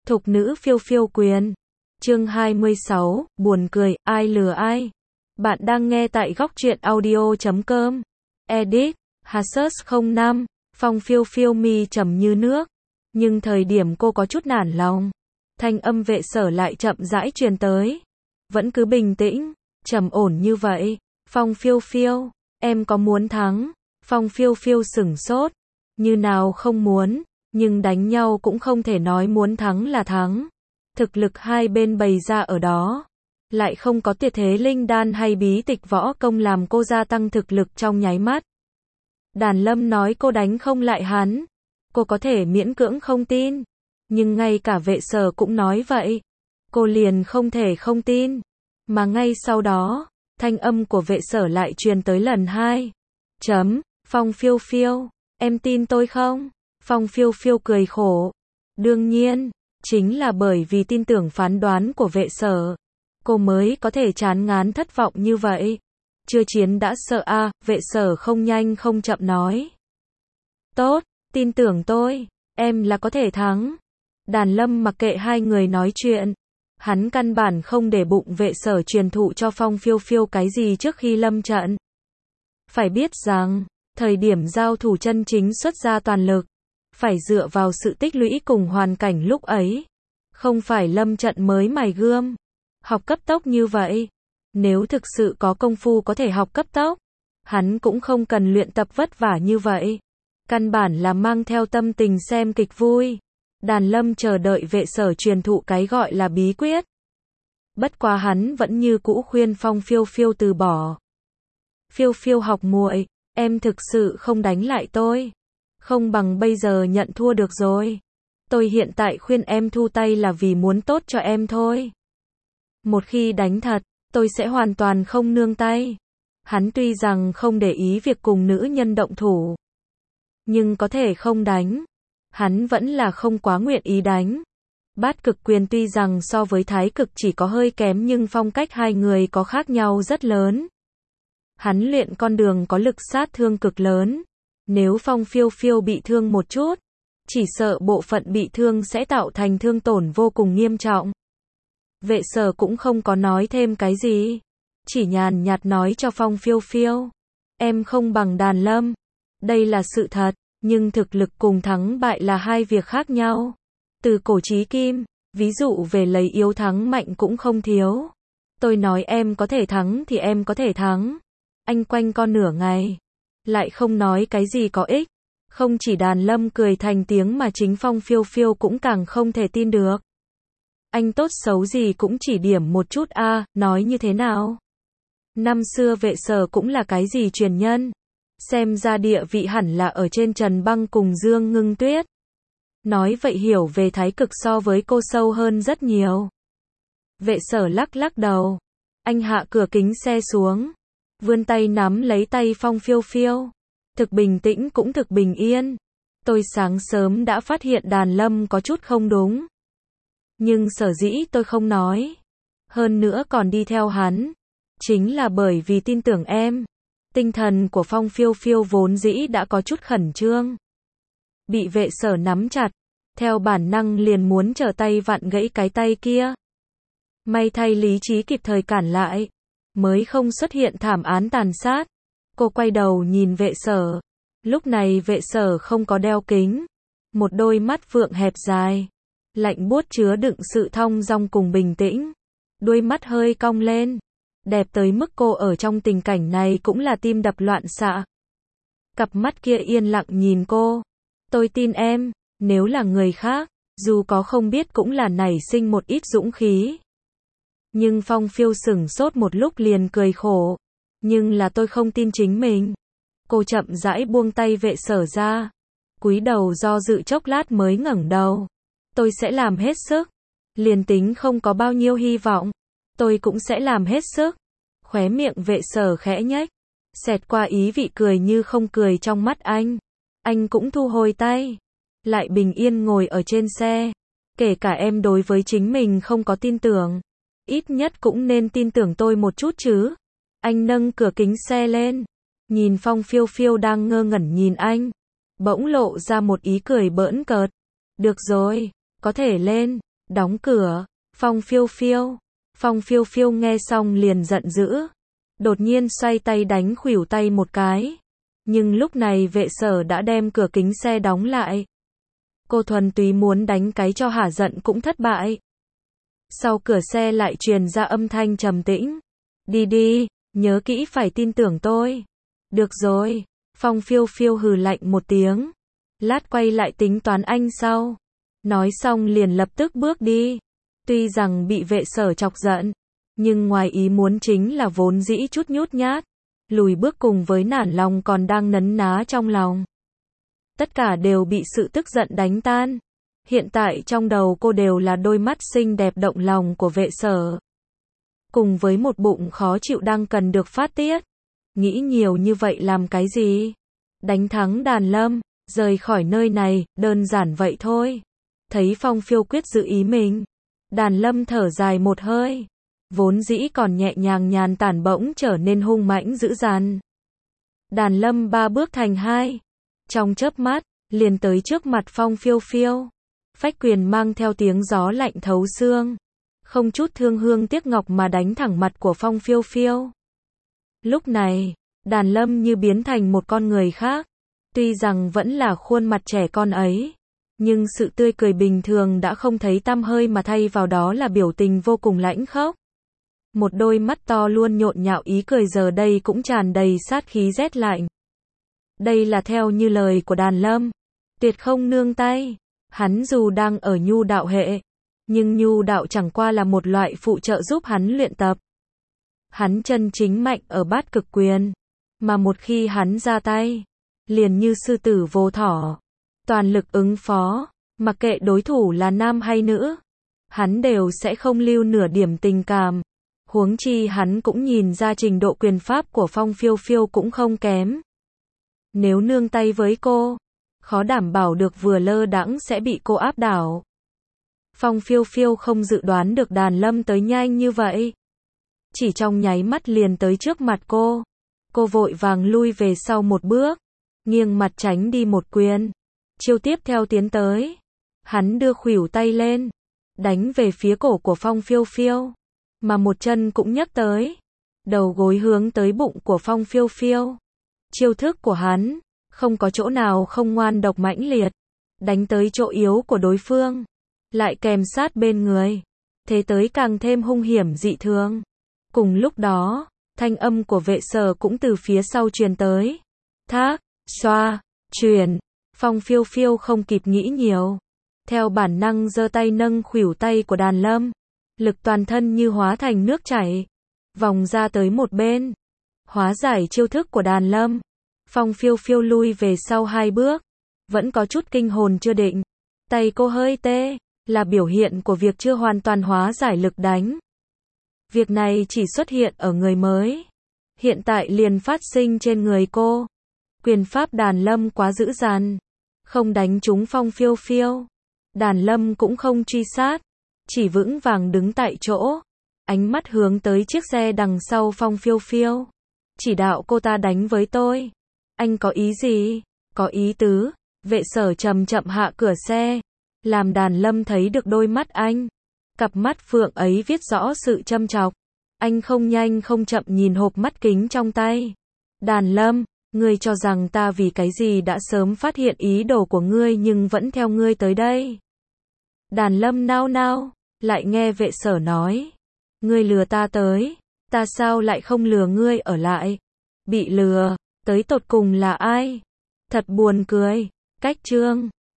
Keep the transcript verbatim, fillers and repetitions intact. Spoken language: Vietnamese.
Thục nữ phiêu phiêu quyền. Chương hai mươi sáu, buồn cười, ai lừa ai? Bạn đang nghe tại góc truyện audio chấm com. Edit, Hasus không năm, Phong phiêu phiêu mi trầm như nước. Nhưng thời điểm cô có chút nản lòng. Thanh âm Vệ Sở lại chậm rãi truyền tới. Vẫn cứ bình tĩnh, trầm ổn như vậy. Phong phiêu phiêu, em có muốn thắng? Phong phiêu phiêu sửng sốt. Như nào không muốn, nhưng đánh nhau cũng không thể nói muốn thắng là thắng. Thực lực hai bên bày ra ở đó. Lại không có tuyệt thế linh đan hay bí tịch võ công làm cô gia tăng thực lực trong nháy mắt. Đàn Lâm nói cô đánh không lại hắn. Cô có thể miễn cưỡng không tin. Nhưng ngay cả Vệ Sở cũng nói vậy. Cô liền không thể không tin. Mà ngay sau đó, thanh âm của Vệ Sở lại truyền tới lần hai. Chấm, Phong phiêu phiêu, em tin tôi không? Phong phiêu phiêu cười khổ. Đương nhiên, chính là bởi vì tin tưởng phán đoán của Vệ Sở. Cô mới có thể chán ngán thất vọng như vậy. Chưa chiến đã sợ a à, Vệ Sở không nhanh không chậm nói. Tốt, tin tưởng tôi, em là có thể thắng. Đàn Lâm mặc kệ hai người nói chuyện. Hắn căn bản không để bụng Vệ Sở truyền thụ cho Phong phiêu phiêu cái gì trước khi lâm trận. Phải biết rằng, thời điểm giao thủ chân chính xuất ra toàn lực, phải dựa vào sự tích lũy cùng hoàn cảnh lúc ấy. Không phải lâm trận mới mài gươm. Học cấp tốc như vậy. Nếu thực sự có công phu có thể học cấp tốc, hắn cũng không cần luyện tập vất vả như vậy. Căn bản là mang theo tâm tình xem kịch vui. Đàn Lâm chờ đợi Vệ Sở truyền thụ cái gọi là bí quyết. Bất quá hắn vẫn như cũ khuyên Phong phiêu phiêu từ bỏ. Phiêu phiêu học muội, em thực sự không đánh lại tôi. Không bằng bây giờ nhận thua được rồi. Tôi hiện tại khuyên em thu tay là vì muốn tốt cho em thôi. Một khi đánh thật, tôi sẽ hoàn toàn không nương tay. Hắn tuy rằng không để ý việc cùng nữ nhân động thủ, nhưng có thể không đánh. Hắn vẫn là không quá nguyện ý đánh. Bát cực quyền tuy rằng so với thái cực chỉ có hơi kém nhưng phong cách hai người có khác nhau rất lớn. Hắn luyện con đường có lực sát thương cực lớn. Nếu Phong phiêu phiêu bị thương một chút, chỉ sợ bộ phận bị thương sẽ tạo thành thương tổn vô cùng nghiêm trọng. Vệ Sở cũng không có nói thêm cái gì. Chỉ nhàn nhạt nói cho Phong phiêu phiêu. Em không bằng Đàn Lâm. Đây là sự thật, nhưng thực lực cùng thắng bại là hai việc khác nhau. Từ cổ chí kim, ví dụ về lấy yếu thắng mạnh cũng không thiếu. Tôi nói em có thể thắng thì em có thể thắng. Anh quanh co nửa ngày, lại không nói cái gì có ích. Không chỉ Đàn Lâm cười thành tiếng mà chính Phong phiêu phiêu cũng càng không thể tin được. Anh tốt xấu gì cũng chỉ điểm một chút a à, nói như thế nào? Năm xưa Vệ Sở cũng là cái gì truyền nhân. Xem ra địa vị hẳn là ở trên Trần Băng cùng Dương Ngưng Tuyết. Nói vậy hiểu về thái cực so với cô sâu hơn rất nhiều. Vệ Sở lắc lắc đầu. Anh hạ cửa kính xe xuống. Vươn tay nắm lấy tay Phong phiêu phiêu. Thực bình tĩnh cũng thực bình yên. Tôi sáng sớm đã phát hiện Đàn Lâm có chút không đúng. Nhưng sở dĩ tôi không nói. Hơn nữa còn đi theo hắn. Chính là bởi vì tin tưởng em. Tinh thần của Phong phiêu phiêu vốn dĩ đã có chút khẩn trương. Bị Vệ Sở nắm chặt. Theo bản năng liền muốn trở tay vặn gãy cái tay kia. May thay lý trí kịp thời cản lại. Mới không xuất hiện thảm án tàn sát. Cô quay đầu nhìn Vệ Sở. Lúc này Vệ Sở không có đeo kính. Một đôi mắt vượng hẹp dài. Lạnh buốt chứa đựng sự thong dong cùng bình tĩnh. Đuôi mắt hơi cong lên. Đẹp tới mức cô ở trong tình cảnh này cũng là tim đập loạn xạ. Cặp mắt kia yên lặng nhìn cô. Tôi tin em, nếu là người khác, dù có không biết cũng là nảy sinh một ít dũng khí. Nhưng Phong phiêu sửng sốt một lúc liền cười khổ. Nhưng là tôi không tin chính mình. Cô chậm rãi buông tay Vệ Sở ra. Cúi đầu do dự chốc lát mới ngẩng đầu. Tôi sẽ làm hết sức. Liền tính không có bao nhiêu hy vọng. Tôi cũng sẽ làm hết sức. Khóe miệng Vệ Sở khẽ nhếch. Xẹt qua ý vị cười như không cười trong mắt anh. Anh cũng thu hồi tay. Lại bình yên ngồi ở trên xe. Kể cả em đối với chính mình không có tin tưởng. Ít nhất cũng nên tin tưởng tôi một chút chứ. Anh nâng cửa kính xe lên. Nhìn Phong phiêu phiêu đang ngơ ngẩn nhìn anh. Bỗng lộ ra một ý cười bỡn cợt. Được rồi, có thể lên. Đóng cửa. Phong phiêu phiêu. Phong phiêu phiêu nghe xong liền giận dữ. Đột nhiên xoay tay đánh khuỷu tay một cái. Nhưng lúc này vệ sở đã đem cửa kính xe đóng lại. Cô thuần túy muốn đánh cái cho hả giận cũng thất bại. Sau cửa xe lại truyền ra âm thanh trầm tĩnh. Đi đi, nhớ kỹ phải tin tưởng tôi. Được rồi. Phong phiêu phiêu hừ lạnh một tiếng. Lát quay lại tính toán anh sau. Nói xong liền lập tức bước đi. Tuy rằng bị vệ sở chọc giận, nhưng ngoài ý muốn chính là vốn dĩ chút nhút nhát. Lùi bước cùng với nản lòng còn đang nấn ná trong lòng. Tất cả đều bị sự tức giận đánh tan. Hiện tại trong đầu cô đều là đôi mắt xinh đẹp động lòng của vệ sở. Cùng với một bụng khó chịu đang cần được phát tiết. Nghĩ nhiều như vậy làm cái gì? Đánh thắng Đàn Lâm, rời khỏi nơi này, đơn giản vậy thôi. Thấy Phong phiêu quyết giữ ý mình. Đàn Lâm thở dài một hơi. Vốn dĩ còn nhẹ nhàng nhàn tản bỗng trở nên hung mãnh dữ dằn. Đàn Lâm ba bước thành hai. Trong chớp mắt, liền tới trước mặt Phong phiêu phiêu. Phách quyền mang theo tiếng gió lạnh thấu xương. Không chút thương hương tiếc ngọc mà đánh thẳng mặt của Phong phiêu phiêu. Lúc này, Đàn Lâm như biến thành một con người khác. Tuy rằng vẫn là khuôn mặt trẻ con ấy, nhưng sự tươi cười bình thường đã không thấy tăm hơi mà thay vào đó là biểu tình vô cùng lãnh khốc. Một đôi mắt to luôn nhộn nhạo ý cười giờ đây cũng tràn đầy sát khí rét lạnh. Đây là theo như lời của Đàn Lâm. Tuyệt không nương tay. Hắn dù đang ở nhu đạo hệ, nhưng nhu đạo chẳng qua là một loại phụ trợ giúp hắn luyện tập. Hắn chân chính mạnh ở bát cực quyền. Mà một khi hắn ra tay, liền như sư tử vô thỏ. Toàn lực ứng phó, mặc kệ đối thủ là nam hay nữ. Hắn đều sẽ không lưu nửa điểm tình cảm. Huống chi hắn cũng nhìn ra trình độ quyền pháp của Phong phiêu phiêu cũng không kém. Nếu nương tay với cô, khó đảm bảo được vừa lơ đãng sẽ bị cô áp đảo. Phong phiêu phiêu không dự đoán được Đàn Lâm tới nhanh như vậy. Chỉ trong nháy mắt liền tới trước mặt cô. Cô vội vàng lui về sau một bước, nghiêng mặt tránh đi một quyền. Chiêu tiếp theo tiến tới. Hắn đưa khuỷu tay lên, đánh về phía cổ của Phong phiêu phiêu. Mà một chân cũng nhấc tới. Đầu gối hướng tới bụng của Phong phiêu phiêu. Chiêu thức của hắn, không có chỗ nào không ngoan độc mãnh liệt. Đánh tới chỗ yếu của đối phương. Lại kèm sát bên người. Thế tới càng thêm hung hiểm dị thường. Cùng lúc đó, thanh âm của vệ sở cũng từ phía sau truyền tới. Thác, xoa, truyền. Phong phiêu phiêu không kịp nghĩ nhiều. Theo bản năng giơ tay nâng khuỷu tay của Đàn Lâm. Lực toàn thân như hóa thành nước chảy. Vòng ra tới một bên. Hóa giải chiêu thức của Đàn Lâm. Phong phiêu phiêu lui về sau hai bước. Vẫn có chút kinh hồn chưa định. Tay cô hơi tê. Là biểu hiện của việc chưa hoàn toàn hóa giải lực đánh. Việc này chỉ xuất hiện ở người mới. Hiện tại liền phát sinh trên người cô. Quyền pháp Đàn Lâm quá dữ dằn. Không đánh trúng Phong phiêu phiêu. Đàn Lâm cũng không truy sát. Chỉ vững vàng đứng tại chỗ. Ánh mắt hướng tới chiếc xe đằng sau Phong phiêu phiêu. Chỉ đạo cô ta đánh với tôi. Anh có ý gì? Có ý tứ. Vệ sở chậm chậm hạ cửa xe. Làm Đàn Lâm thấy được đôi mắt anh. Cặp mắt phượng ấy viết rõ sự châm chọc. Anh không nhanh không chậm nhìn hộp mắt kính trong tay. Đàn Lâm, ngươi cho rằng ta vì cái gì đã sớm phát hiện ý đồ của ngươi nhưng vẫn theo ngươi tới đây. Đàn Lâm nao nao, lại nghe vệ sở nói. Ngươi lừa ta tới, ta sao lại không lừa ngươi ở lại. Bị lừa, tới tột cùng là ai? Thật buồn cười. Cách chương